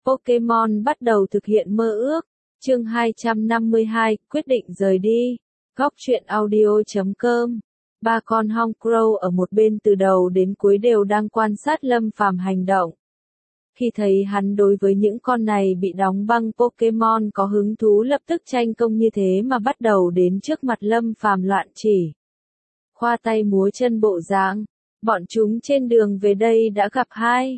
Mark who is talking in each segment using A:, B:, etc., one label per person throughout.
A: Pokémon bắt đầu thực hiện mơ ước. Chương 252, quyết định rời đi. Góc truyện audio.com. Ba con Honchkrow ở một bên từ đầu đến cuối đều đang quan sát Lâm Phàm hành động. Khi thấy hắn đối với những con này bị đóng băng Pokémon có hứng thú lập tức tranh công như thế mà bắt đầu đến trước mặt Lâm Phàm loạn chỉ. Khoa tay múa chân bộ dáng. Bọn chúng trên đường về đây đã gặp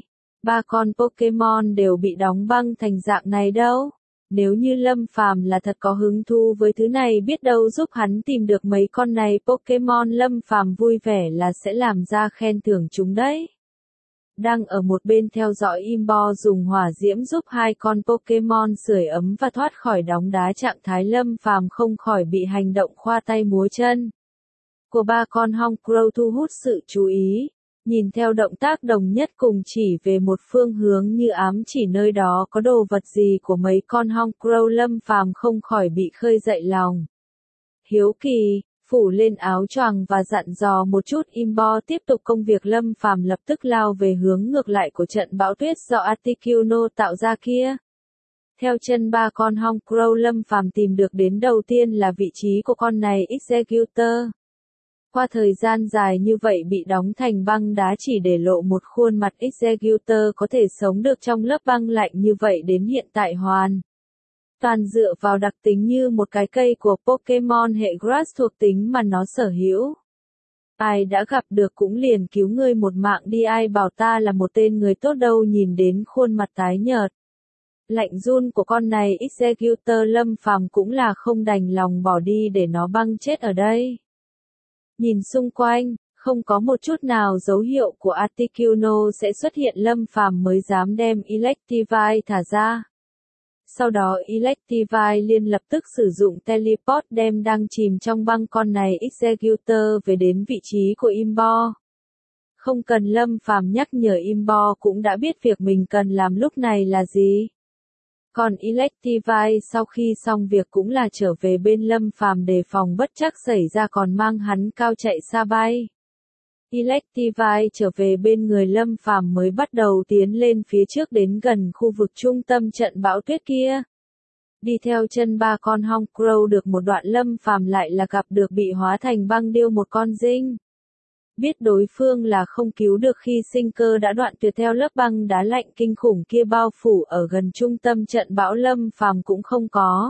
A: ba con Pokémon đều bị đóng băng thành dạng này đâu. Nếu như Lâm Phàm là thật có hứng thú với thứ này biết đâu giúp hắn tìm được mấy con này Pokémon, Lâm Phàm vui vẻ là sẽ làm ra khen thưởng chúng đấy. Đang ở một bên theo dõi Imbo dùng hỏa diễm giúp hai con Pokémon sưởi ấm và thoát khỏi đóng đá trạng thái Lâm Phàm không khỏi bị hành động khoa tay múa chân của ba con Honchkrow thu hút sự chú ý. Nhìn theo động tác đồng nhất cùng chỉ về một phương hướng như ám chỉ nơi đó có đồ vật gì của mấy con Honchkrow, Lâm Phàm không khỏi bị khơi dậy lòng hiếu kỳ, phủ lên áo choàng và dặn dò một chút Imbo tiếp tục công việc. Lâm Phàm lập tức lao về hướng ngược lại của trận bão tuyết do Articuno tạo ra kia. Theo chân ba con Honchkrow, Lâm Phàm tìm được đến đầu tiên là vị trí của con này Executor. Qua thời gian dài như vậy bị đóng thành băng đá chỉ để lộ một khuôn mặt, Executor có thể sống được trong lớp băng lạnh như vậy đến hiện tại hoàn toàn dựa vào đặc tính như một cái cây của Pokémon hệ Grass thuộc tính mà nó sở hữu. Ai đã gặp được cũng liền cứu ngươi một mạng đi, ai bảo ta là một tên người tốt đâu. Nhìn đến khuôn mặt tái nhợt lạnh run của con này Executor, Lâm Phàm cũng là không đành lòng bỏ đi để nó băng chết ở đây. Nhìn xung quanh, không có một chút nào dấu hiệu của Articuno sẽ xuất hiện, Lâm Phàm mới dám đem Electivire thả ra. Sau đó Electivire liền lập tức sử dụng teleport đem đang chìm trong băng con này Executor về đến vị trí của Imbo. Không cần Lâm Phàm nhắc nhở, Imbo cũng đã biết việc mình cần làm lúc này là gì. Còn Electivire sau khi xong việc cũng là trở về bên Lâm Phàm đề phòng bất trắc xảy ra, còn mang hắn cao chạy xa bay. Electivire trở về bên người Lâm Phàm mới bắt đầu tiến lên phía trước đến gần khu vực trung tâm trận bão tuyết kia. Đi theo chân ba con Honchkrow được một đoạn, Lâm Phàm lại là gặp được bị hóa thành băng điêu một con dinh. Biết đối phương là không cứu được khi sinh cơ đã đoạn tuyệt theo lớp băng đá lạnh kinh khủng kia bao phủ ở gần trung tâm trận bão, Lâm Phàm cũng không có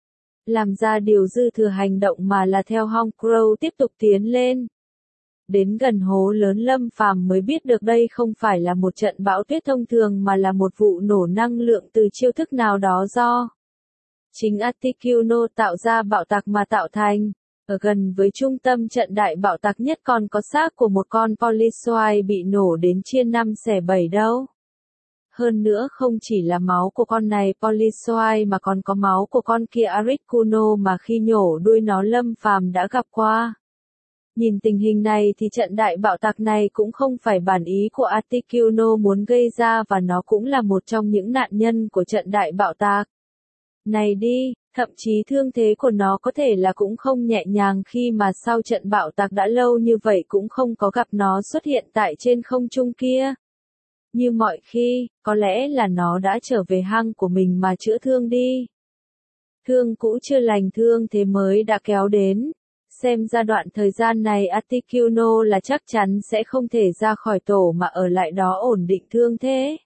A: làm ra điều dư thừa hành động mà là theo Honchkrow tiếp tục tiến lên. Đến gần hố lớn, Lâm Phàm mới biết được đây không phải là một trận bão tuyết thông thường mà là một vụ nổ năng lượng từ chiêu thức nào đó do chính Articuno tạo ra bạo tạc mà tạo thành. Ở gần với trung tâm trận đại bạo tạc nhất còn có xác của một con Polizoid bị nổ đến chia năm xẻ bảy đâu. Hơn nữa không chỉ là máu của con này Polizoid mà còn có máu của con kia Articuno mà khi nhổ đuôi nó Lâm Phàm đã gặp qua. Nhìn tình hình này thì trận đại bạo tạc này cũng không phải bản ý của Articuno muốn gây ra, và nó cũng là một trong những nạn nhân của trận đại bạo tạc này đi. Thậm chí thương thế của nó có thể là cũng không nhẹ nhàng khi mà sau trận bạo tạc đã lâu như vậy cũng không có gặp nó xuất hiện tại trên không trung kia. Như mọi khi, có lẽ là nó đã trở về hang của mình mà chữa thương đi. Thương cũ chưa lành, thương thế mới đã kéo đến. Xem ra đoạn thời gian này Articuno là chắc chắn sẽ không thể ra khỏi tổ mà ở lại đó ổn định thương thế.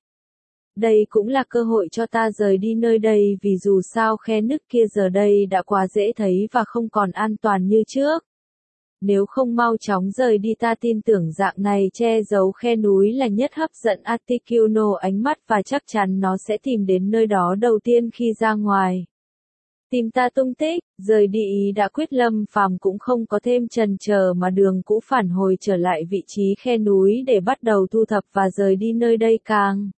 A: Đây cũng là cơ hội cho ta rời đi nơi đây, vì dù sao khe nứt kia giờ đây đã quá dễ thấy và không còn an toàn như trước. Nếu không mau chóng rời đi, ta tin tưởng dạng này che giấu khe núi là nhất hấp dẫn Articuno ánh mắt và chắc chắn nó sẽ tìm đến nơi đó đầu tiên khi ra ngoài. Tìm ta tung tích, rời đi ý đã quyết, Lâm Phàm cũng không có thêm chần chờ mà đường cũ phản hồi trở lại vị trí khe núi để bắt đầu thu thập và rời đi nơi đây càng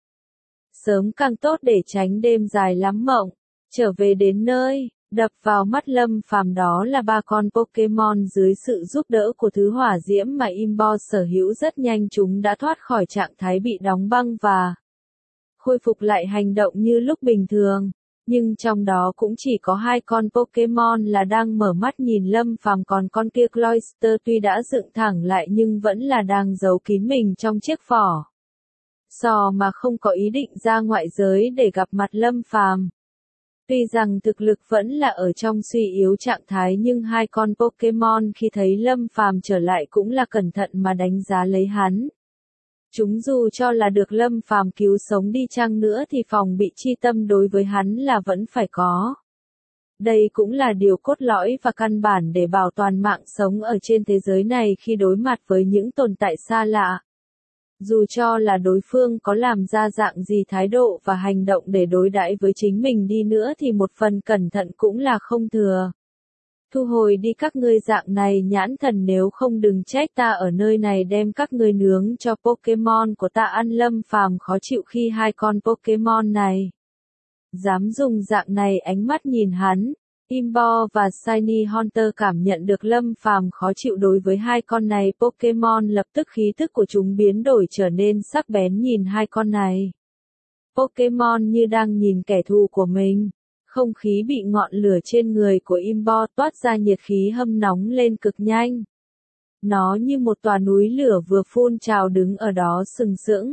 A: sớm càng tốt để tránh đêm dài lắm mộng. Trở về đến nơi, đập vào mắt Lâm Phàm đó là ba con Pokémon dưới sự giúp đỡ của thứ hỏa diễm mà Imbo sở hữu. Rất nhanh chúng đã thoát khỏi trạng thái bị đóng băng và khôi phục lại hành động như lúc bình thường. Nhưng trong đó cũng chỉ có hai con Pokémon là đang mở mắt nhìn Lâm Phàm, còn con kia Cloyster tuy đã dựng thẳng lại nhưng vẫn là đang giấu kín mình trong chiếc vỏ Sò mà không có ý định ra ngoại giới để gặp mặt Lâm Phàm. Tuy rằng thực lực vẫn là ở trong suy yếu trạng thái nhưng hai con Pokemon khi thấy Lâm Phàm trở lại cũng là cẩn thận mà đánh giá lấy hắn. Chúng dù cho là được Lâm Phàm cứu sống đi chăng nữa thì phòng bị chi tâm đối với hắn là vẫn phải có. Đây cũng là điều cốt lõi và căn bản để bảo toàn mạng sống ở trên thế giới này khi đối mặt với những tồn tại xa lạ. Dù cho là đối phương có làm ra dạng gì thái độ và hành động để đối đãi với chính mình đi nữa thì một phần cẩn thận cũng là không thừa. Thu hồi đi các ngươi dạng này nhãn thần, nếu không đừng trách ta ở nơi này đem các ngươi nướng cho Pokemon của ta ăn. Lâm Phàm khó chịu khi hai con Pokemon này dám dùng dạng này ánh mắt nhìn hắn. Imbo và Shiny Hunter cảm nhận được Lâm Phàm khó chịu đối với hai con này Pokemon, lập tức khí thức của chúng biến đổi trở nên sắc bén nhìn hai con này. Pokemon như đang nhìn kẻ thù của mình. Không khí bị ngọn lửa trên người của Imbo toát ra nhiệt khí hâm nóng lên cực nhanh. Nó như một tòa núi lửa vừa phun trào đứng ở đó sừng sững.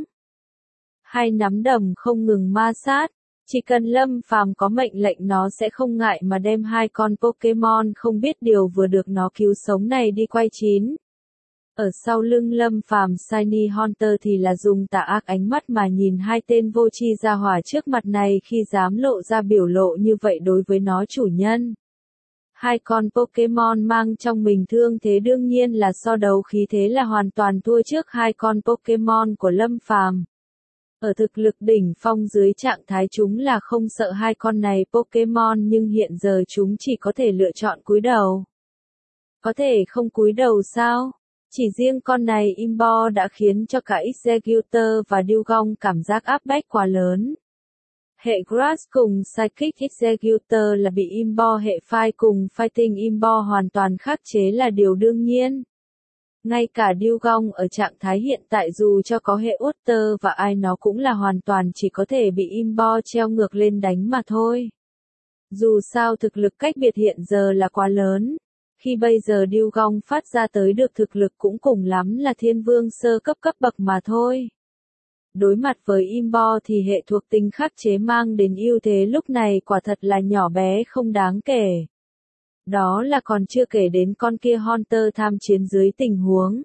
A: Hai nắm đấm không ngừng ma sát. Chỉ cần Lâm Phàm có mệnh lệnh nó sẽ không ngại mà đem hai con Pokemon không biết điều vừa được nó cứu sống này đi quay chín. Ở sau lưng Lâm Phàm, Shiny Hunter thì là dùng tà ác ánh mắt mà nhìn hai tên vô tri gia hỏa trước mặt này khi dám lộ ra biểu lộ như vậy đối với nó chủ nhân. Hai con Pokemon mang trong mình thương thế đương nhiên là so đấu khí thế là hoàn toàn thua trước hai con Pokemon của Lâm Phàm. Ở thực lực đỉnh phong dưới trạng thái chúng là không sợ hai con này Pokemon nhưng hiện giờ chúng chỉ có thể lựa chọn cúi đầu. Có thể không cúi đầu sao? Chỉ riêng con này Imbo đã khiến cho cả Executor và Dewgong cảm giác áp bách quá lớn. Hệ Grass cùng Psychic Executor là bị Imbo hệ Fire cùng Fighting Imbo hoàn toàn khắc chế là điều đương nhiên. Ngay cả Dewgong ở trạng thái hiện tại dù cho có hệ Water và ai nó cũng là hoàn toàn chỉ có thể bị Imbo treo ngược lên đánh mà thôi. Dù sao thực lực cách biệt hiện giờ là quá lớn. Khi bây giờ Dewgong phát ra tới được thực lực cũng cùng lắm là thiên vương sơ cấp bậc mà thôi. Đối mặt với Imbo thì hệ thuộc tính khắc chế mang đến ưu thế lúc này quả thật là nhỏ bé không đáng kể. Đó là còn chưa kể đến con kia Hunter tham chiến dưới tình huống.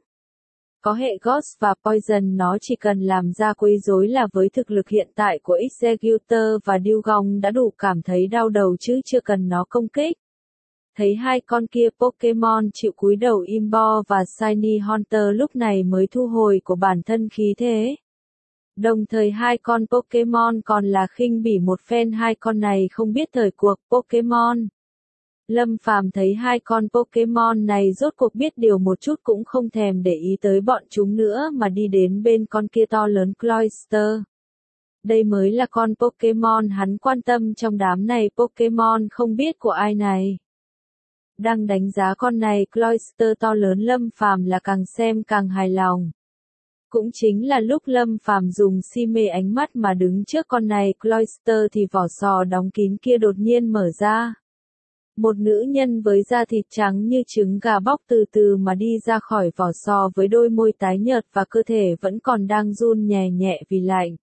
A: Có hệ Ghost và Poison nó chỉ cần làm ra quấy rối là với thực lực hiện tại của Executor và Dewgong đã đủ cảm thấy đau đầu chứ chưa cần nó công kích. Thấy hai con kia Pokemon chịu cúi đầu Imbo và Shiny Hunter lúc này mới thu hồi của bản thân khí thế. Đồng thời hai con Pokemon còn là khinh bỉ một phen hai con này không biết thời cuộc Pokemon. Lâm Phàm thấy hai con Pokemon này rốt cuộc biết điều một chút cũng không thèm để ý tới bọn chúng nữa mà đi đến bên con kia to lớn Cloyster. Đây mới là con Pokemon hắn quan tâm trong đám này Pokemon không biết của ai này. Đang đánh giá con này Cloyster to lớn Lâm Phàm là càng xem càng hài lòng. Cũng chính là lúc Lâm Phàm dùng si mê ánh mắt mà đứng trước con này Cloyster thì vỏ sò đóng kín kia đột nhiên mở ra. Một nữ nhân với da thịt trắng như trứng gà bóc từ từ mà đi ra khỏi vỏ sò với đôi môi tái nhợt và cơ thể vẫn còn đang run nhẹ nhẹ vì lạnh.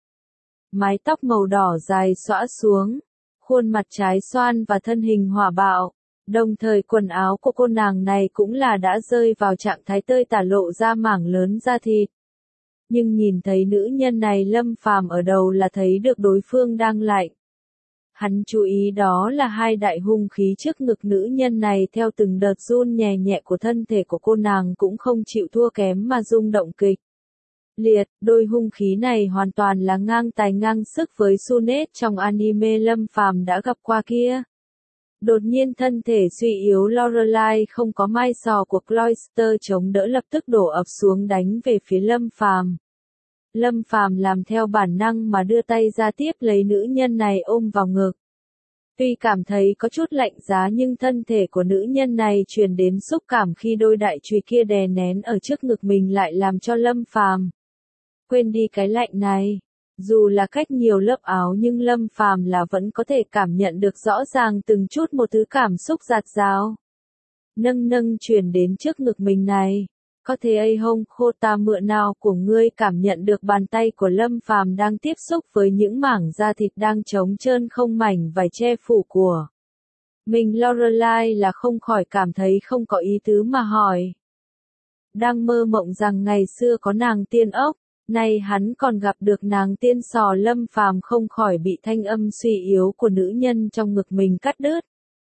A: Mái tóc màu đỏ dài xõa xuống, khuôn mặt trái xoan và thân hình hỏa bạo. Đồng thời quần áo của cô nàng này cũng là đã rơi vào trạng thái tơi tả lộ ra mảng lớn da thịt. Nhưng nhìn thấy nữ nhân này Lâm Phàm ở đầu là thấy được đối phương đang lạnh. Hắn chú ý đó là hai đại hung khí trước ngực nữ nhân này theo từng đợt run nhẹ nhẹ của thân thể của cô nàng cũng không chịu thua kém mà rung động kịch liệt. Đôi hung khí này hoàn toàn là ngang tài ngang sức với Sunette trong anime Lâm Phàm đã gặp qua kia. Đột nhiên thân thể suy yếu Lorelai không có mai sò của Cloyster chống đỡ lập tức đổ ập xuống đánh về phía Lâm Phàm. Lâm Phàm làm theo bản năng mà đưa tay ra tiếp lấy nữ nhân này ôm vào ngực. Tuy cảm thấy có chút lạnh giá nhưng thân thể của nữ nhân này truyền đến xúc cảm khi đôi đại chùy kia đè nén ở trước ngực mình lại làm cho Lâm Phàm quên đi cái lạnh này. Dù là cách nhiều lớp áo nhưng Lâm Phàm là vẫn có thể cảm nhận được rõ ràng từng chút một thứ cảm xúc dạt dào. Nâng truyền đến trước ngực mình này. có thể ai không khô ta mượn nào của ngươi cảm nhận được bàn tay của Lâm Phàm đang tiếp xúc với những mảng da thịt đang trống trơn không mảnh vải che phủ của mình. Lorelai là không khỏi cảm thấy không có ý tứ mà hỏi. Đang mơ mộng rằng ngày xưa có nàng tiên ốc, nay hắn còn gặp được nàng tiên sò. Lâm Phàm không khỏi bị thanh âm suy yếu của nữ nhân trong ngực mình cắt đứt.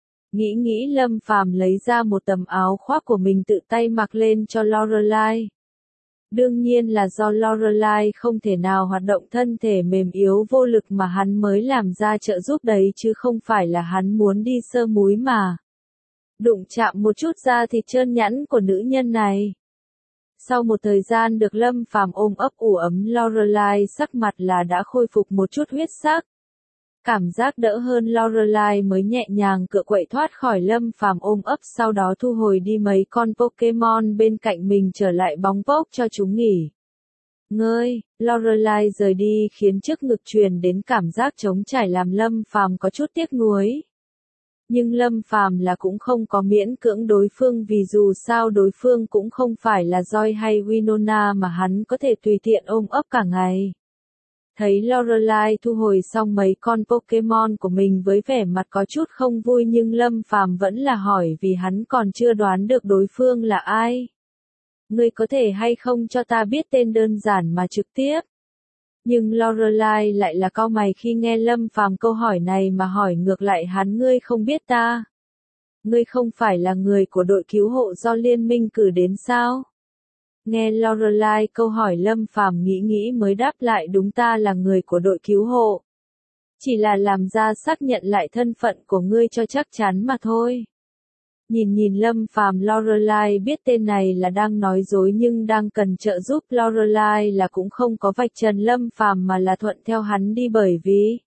A: Nghĩ Lâm Phàm lấy ra một tấm áo khoác của mình tự tay mặc lên cho Lorelai. Đương nhiên là do Lorelai không thể nào hoạt động thân thể mềm yếu vô lực mà hắn mới làm ra trợ giúp đấy chứ không phải là hắn muốn đi sơ múi mà. Đụng chạm một chút da thịt trơn nhẵn của nữ nhân này. Sau một thời gian được Lâm Phàm ôm ấp ủ ấm, Lorelai sắc mặt là đã khôi phục một chút huyết sắc. Cảm giác đỡ hơn, Lorelai mới nhẹ nhàng cựa quậy thoát khỏi Lâm Phàm ôm ấp, sau đó thu hồi đi mấy con Pokemon bên cạnh mình trở lại bóng vốc cho chúng nghỉ ngơi. Lorelai rời đi khiến trước ngực truyền đến cảm giác trống trải làm Lâm Phàm có chút tiếc nuối. Nhưng Lâm Phàm là cũng không có miễn cưỡng đối phương, vì dù sao đối phương cũng không phải là Joy hay Winona mà hắn có thể tùy tiện ôm ấp cả ngày. Thấy Lorelai thu hồi xong mấy con Pokemon của mình với vẻ mặt có chút không vui, nhưng Lâm Phàm vẫn là hỏi vì hắn còn chưa đoán được đối phương là ai. Ngươi có thể hay không cho ta biết tên đơn giản mà trực tiếp? Nhưng Lorelai lại là cau mày khi nghe Lâm Phàm câu hỏi này mà hỏi ngược lại hắn, ngươi không biết ta? Ngươi không phải là người của đội cứu hộ do liên minh cử đến sao? Nghe Lorelai câu hỏi, Lâm Phàm nghĩ mới đáp lại, đúng, ta là người của đội cứu hộ. Chỉ là làm ra xác nhận lại thân phận của ngươi cho chắc chắn mà thôi. Nhìn Lâm Phàm, Lorelai biết tên này là đang nói dối nhưng đang cần trợ giúp. Lorelai là cũng không có vạch trần Lâm Phàm mà là thuận theo hắn đi, bởi vì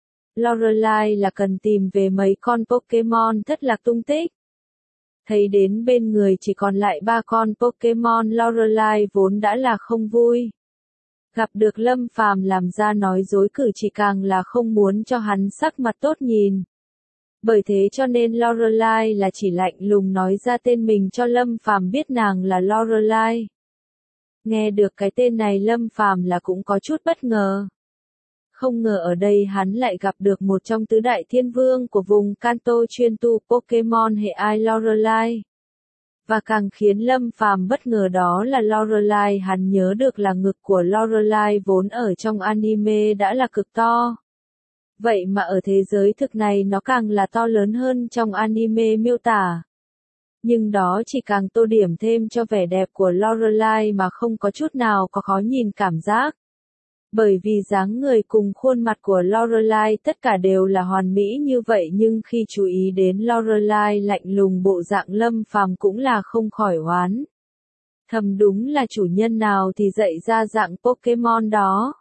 A: Lorelai là cần tìm về mấy con Pokemon thất lạc tung tích. Thấy đến bên người chỉ còn lại 3 con Pokemon, Lorelai vốn đã là không vui. Gặp được Lâm Phàm làm ra nói dối cử chỉ càng là không muốn cho hắn sắc mặt tốt nhìn. Bởi thế cho nên Lorelai là chỉ lạnh lùng nói ra tên mình cho Lâm Phàm biết nàng là Lorelai. Nghe được cái tên này, Lâm Phàm là cũng có chút bất ngờ. Không ngờ ở đây hắn lại gặp được một trong tứ đại thiên vương của vùng Kanto chuyên tu Pokemon hệ ai, Lorelai. Và càng khiến Lâm Phàm bất ngờ đó là Lorelai hắn nhớ được là ngực của Lorelai vốn ở trong anime đã là cực to. Vậy mà ở thế giới thực này nó càng là to lớn hơn trong anime miêu tả. Nhưng đó chỉ càng tô điểm thêm cho vẻ đẹp của Lorelai mà không có chút nào có khó nhìn cảm giác. Bởi vì dáng người cùng khuôn mặt của Lorelai tất cả đều là hoàn mỹ như vậy, nhưng khi chú ý đến Lorelai lạnh lùng bộ dạng, Lâm Phàm cũng là không khỏi oán thầm, đúng là chủ nhân nào thì dạy ra dạng Pokemon đó.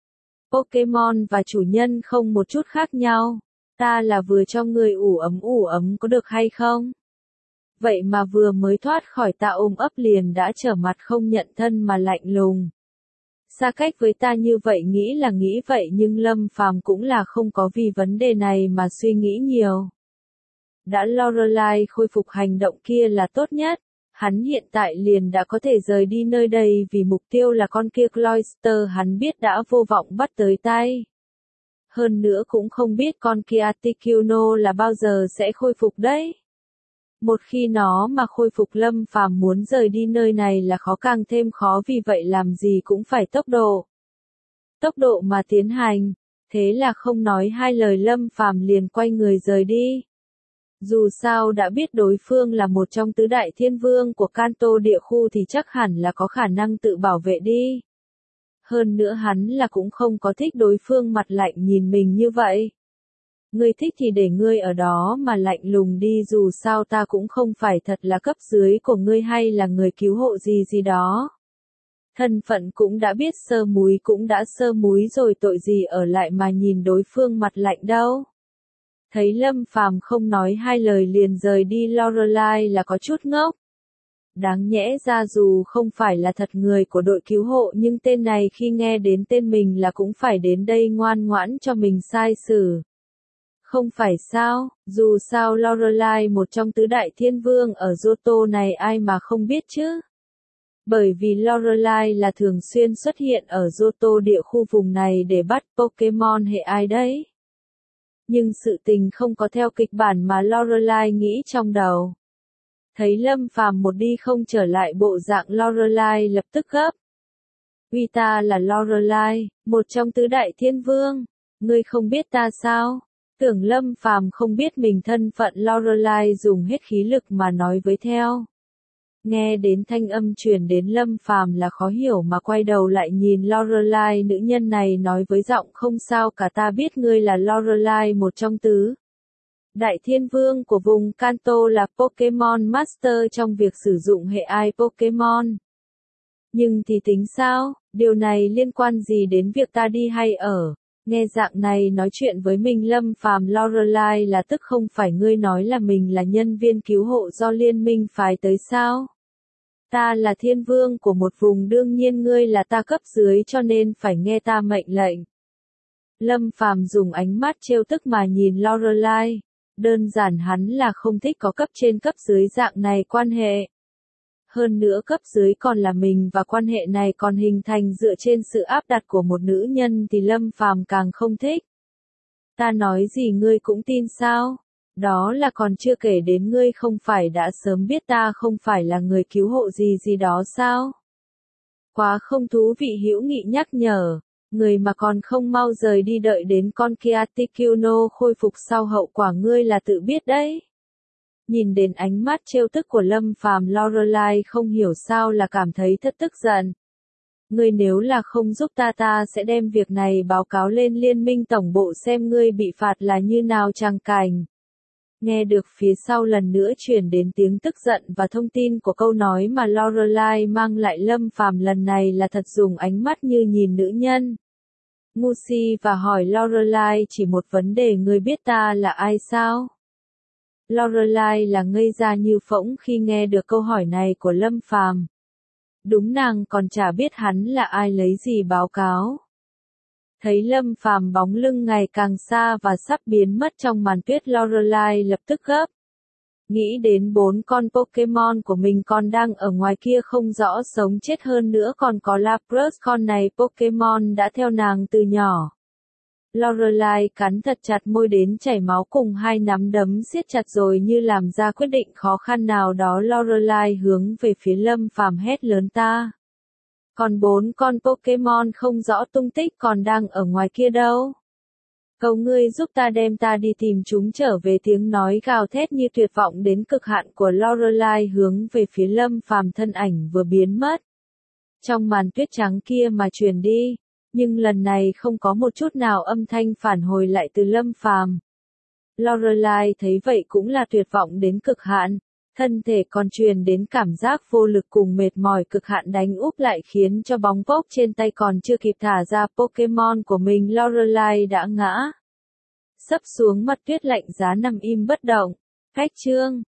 A: Pokemon và chủ nhân không một chút khác nhau. Ta là vừa cho người ủ ấm có được hay không? Vậy mà vừa mới thoát khỏi ta ôm ấp liền đã trở mặt không nhận thân mà lạnh lùng. Xa cách với ta như vậy, nghĩ là nghĩ vậy nhưng Lâm Phàm cũng là không có vì vấn đề này mà suy nghĩ nhiều. Đã Lorelai khôi phục hành động kia là tốt nhất. Hắn hiện tại liền đã có thể rời đi nơi đây vì mục tiêu là con kia Cloyster hắn biết đã vô vọng bắt tới tay. Hơn nữa cũng không biết con kia Articuno là bao giờ sẽ khôi phục đấy. Một khi nó mà khôi phục, Lâm Phàm muốn rời đi nơi này là khó càng thêm khó, vì vậy làm gì cũng phải tốc độ. Tốc độ mà tiến hành. Thế là không nói hai lời, Lâm Phàm liền quay người rời đi. Dù sao đã biết đối phương là một trong tứ đại thiên vương của Kanto địa khu thì chắc hẳn là có khả năng tự bảo vệ đi. Hơn nữa hắn là cũng không có thích đối phương mặt lạnh nhìn mình như vậy. Ngươi thích thì để ngươi ở đó mà lạnh lùng đi, dù sao ta cũng không phải thật là cấp dưới của ngươi hay là người cứu hộ gì đó. Thân phận cũng đã biết, sơ múi cũng đã sơ múi rồi, tội gì ở lại mà nhìn đối phương mặt lạnh đâu. Thấy Lâm Phàm không nói hai lời liền rời đi, Lorelai là có chút ngốc. Đáng nhẽ ra dù không phải là thật người của đội cứu hộ nhưng tên này khi nghe đến tên mình là cũng phải đến đây ngoan ngoãn cho mình sai xử. Không phải sao, dù sao Lorelai một trong tứ đại thiên vương ở Johto này ai mà không biết chứ. Bởi vì Lorelai là thường xuyên xuất hiện ở Johto địa khu vùng này để bắt Pokemon hệ ai đấy. Nhưng sự tình không có theo kịch bản mà Lorelai nghĩ trong đầu. Thấy Lâm Phàm một đi không trở lại bộ dạng Lorelai lập tức gấp. Vì ta là Lorelai, một trong tứ đại thiên vương, ngươi không biết ta sao? Tưởng Lâm Phàm không biết mình thân phận Lorelai dùng hết khí lực mà nói với theo. Nghe đến thanh âm truyền đến Lâm Phàm là khó hiểu mà quay đầu lại nhìn Lorelai, nữ nhân này nói với giọng không sao cả, ta biết ngươi là Lorelai, một trong tứ đại thiên vương của vùng Kanto, là Pokemon Master trong việc sử dụng hệ ai Pokemon. Nhưng thì tính sao, điều này liên quan gì đến việc ta đi hay ở? Nghe dạng này nói chuyện với mình Lâm Phàm, Lorelai là tức không phải ngươi nói là mình là nhân viên cứu hộ do liên minh phái tới sao? Ta là thiên vương của một vùng, đương nhiên ngươi là ta cấp dưới cho nên phải nghe ta mệnh lệnh. Lâm Phàm dùng ánh mắt trêu tức mà nhìn Lorelai. Đơn giản hắn là không thích có cấp trên cấp dưới dạng này quan hệ. Hơn nữa cấp dưới còn là mình và quan hệ này còn hình thành dựa trên sự áp đặt của một nữ nhân thì Lâm Phàm càng không thích. Ta nói gì ngươi cũng tin sao? Đó là còn chưa kể đến ngươi không phải đã sớm biết ta không phải là người cứu hộ gì đó sao? Quá không thú vị, hữu nghị nhắc nhở. Người mà còn không mau rời đi, đợi đến con kia Articuno khôi phục sau hậu quả ngươi là tự biết đấy. Nhìn đến ánh mắt trêu tức của Lâm Phàm, Lorelai không hiểu sao là cảm thấy thật tức giận. Ngươi nếu là không giúp ta sẽ đem việc này báo cáo lên liên minh tổng bộ xem ngươi bị phạt là như nào tràng cảnh. Nghe được phía sau lần nữa truyền đến tiếng tức giận và thông tin của câu nói mà Lorelai mang lại, Lâm Phàm lần này là thật dùng ánh mắt như nhìn nữ nhân ngu si và hỏi Lorelai chỉ một vấn đề, ngươi biết ta là ai sao? Lorelai là ngây ra như phỗng khi nghe được câu hỏi này của Lâm Phàm. Đúng, nàng còn chả biết hắn là ai lấy gì báo cáo. Thấy Lâm Phàm bóng lưng ngày càng xa và sắp biến mất trong màn tuyết, Lorelai lập tức gấp. Nghĩ đến 4 con Pokemon của mình còn đang ở ngoài kia không rõ sống chết, hơn nữa còn có Lapras, con này Pokemon đã theo nàng từ nhỏ. Lorelai cắn thật chặt môi đến chảy máu, cùng hai nắm đấm siết chặt rồi như làm ra quyết định khó khăn nào đó. Lorelai hướng về phía Lâm Phàm hét lớn, ta. Còn 4 con Pokemon không rõ tung tích còn đang ở ngoài kia đâu? Cầu ngươi giúp ta đem ta đi tìm chúng trở về. Tiếng nói gào thét như tuyệt vọng đến cực hạn của Lorelai hướng về phía Lâm Phàm, thân ảnh vừa biến mất trong màn tuyết trắng kia mà truyền đi, nhưng lần này không có một chút nào âm thanh phản hồi lại từ Lâm Phàm. Lorelai thấy vậy cũng là tuyệt vọng đến cực hạn, thân thể còn truyền đến cảm giác vô lực cùng mệt mỏi cực hạn đánh úp lại, khiến cho bóng pốc trên tay còn chưa kịp thả ra Pokemon của mình, Lorelai đã ngã sấp xuống mặt tuyết lạnh giá nằm im bất động. Cách chương